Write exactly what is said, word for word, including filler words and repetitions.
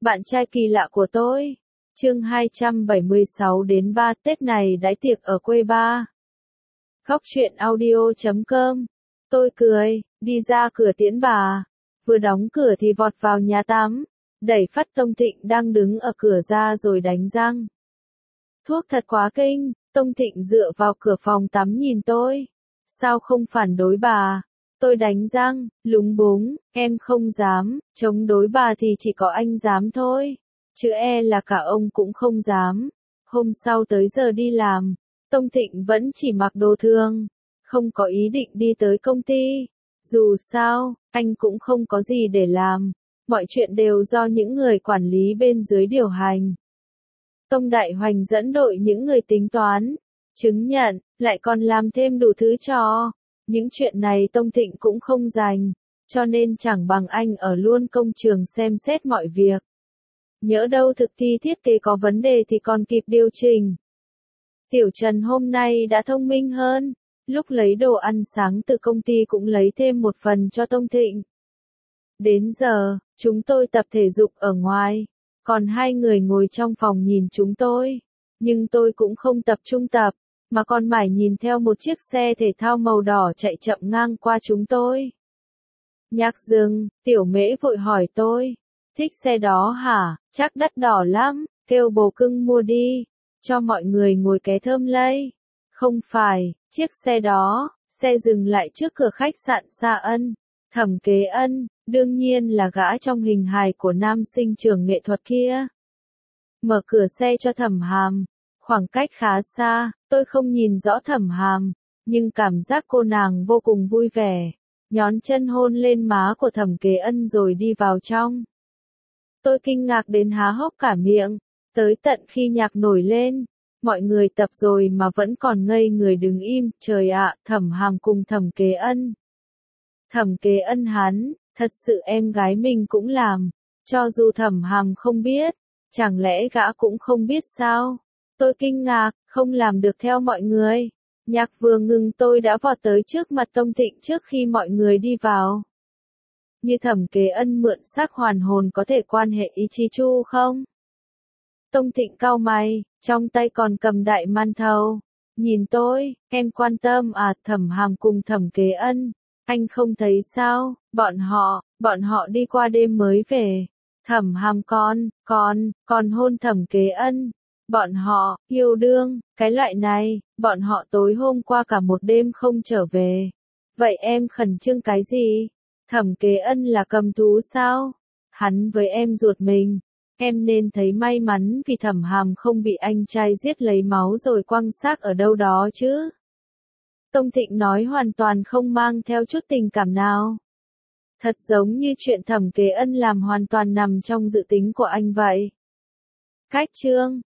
Bạn trai kỳ lạ của tôi. Chương hai trăm bảy mươi sáu đến ba Tết này đãi tiệc ở quê ba. Góc truyện audio chấm com. Tôi cười, đi ra cửa tiễn bà. Vừa đóng cửa thì vọt vào nhà tắm. Đẩy phát Tông Thịnh đang đứng ở cửa ra rồi đánh răng. Thuốc thật quá kinh. Tông Thịnh dựa vào cửa phòng tắm nhìn tôi. Sao không phản đối bà? Tôi đánh răng, lúng búng, em không dám, chống đối bà thì chỉ có anh dám thôi. Chứ e là cả ông cũng không dám. Hôm sau tới giờ đi làm, Tông Thịnh vẫn chỉ mặc đồ thường, không có ý định đi tới công ty. Dù sao, anh cũng không có gì để làm, mọi chuyện đều do những người quản lý bên dưới điều hành. Tông Đại Hoành dẫn đội những người tính toán, chứng nhận, lại còn làm thêm đủ thứ trò. Những chuyện này Tông Thịnh cũng không rành, cho nên chẳng bằng anh ở luôn công trường xem xét mọi việc. Nhỡ đâu thực thi thiết kế có vấn đề thì còn kịp điều chỉnh. Tiểu Trần hôm nay đã thông minh hơn, lúc lấy đồ ăn sáng từ công ty cũng lấy thêm một phần cho Tông Thịnh. Đến giờ, chúng tôi tập thể dục ở ngoài, còn hai người ngồi trong phòng nhìn chúng tôi. Nhưng tôi cũng không tập trung tập, mà còn mải nhìn theo một chiếc xe thể thao màu đỏ chạy chậm ngang qua chúng tôi. Nhạc dừng, Tiểu Mễ vội hỏi tôi, thích xe đó hả, chắc đắt đỏ lắm, kêu bồ cưng mua đi, cho mọi người ngồi ké thơm lây. Không phải, chiếc xe đó, xe dừng lại trước cửa khách sạn Sa Ân, Thẩm Kế Ân, đương nhiên là gã trong hình hài của nam sinh trường nghệ thuật kia. Mở cửa xe cho Thẩm Hàm. Khoảng cách khá xa, tôi không nhìn rõ Thẩm Hàm, nhưng cảm giác cô nàng vô cùng vui vẻ, nhón chân hôn lên má của Thẩm Kế Ân rồi đi vào trong. Tôi kinh ngạc đến há hốc cả miệng, tới tận khi nhạc nổi lên, mọi người tập rồi mà vẫn còn ngây người đứng im, trời ạ, Thẩm Hàm cùng Thẩm Kế Ân. Thẩm Kế Ân hắn, thật sự em gái mình cũng làm, cho dù Thẩm Hàm không biết, chẳng lẽ gã cũng không biết sao? Tôi kinh ngạc, không làm được theo mọi người. Nhạc vừa ngừng tôi đã vọt tới trước mặt Tông Thịnh trước khi mọi người đi vào. Như Thẩm Kế Ân mượn xác hoàn hồn có thể quan hệ ý chí chu không? Tông Thịnh cau mày, trong tay còn cầm đại man thầu. Nhìn tôi, em quan tâm à? Thẩm Hàm cùng Thẩm Kế Ân. Anh không thấy sao, bọn họ, bọn họ đi qua đêm mới về. Thẩm Hàm con, con, còn hôn Thẩm Kế Ân. Bọn họ, yêu đương, cái loại này, bọn họ tối hôm qua cả một đêm không trở về. Vậy em khẩn trương cái gì? Thẩm Kế Ân là cầm thú sao? Hắn với em ruột mình. Em nên thấy may mắn vì Thẩm Hàm không bị anh trai giết lấy máu rồi quăng xác ở đâu đó chứ. Tông Thịnh nói hoàn toàn không mang theo chút tình cảm nào. Thật giống như chuyện Thẩm Kế Ân làm hoàn toàn nằm trong dự tính của anh vậy. Cách chương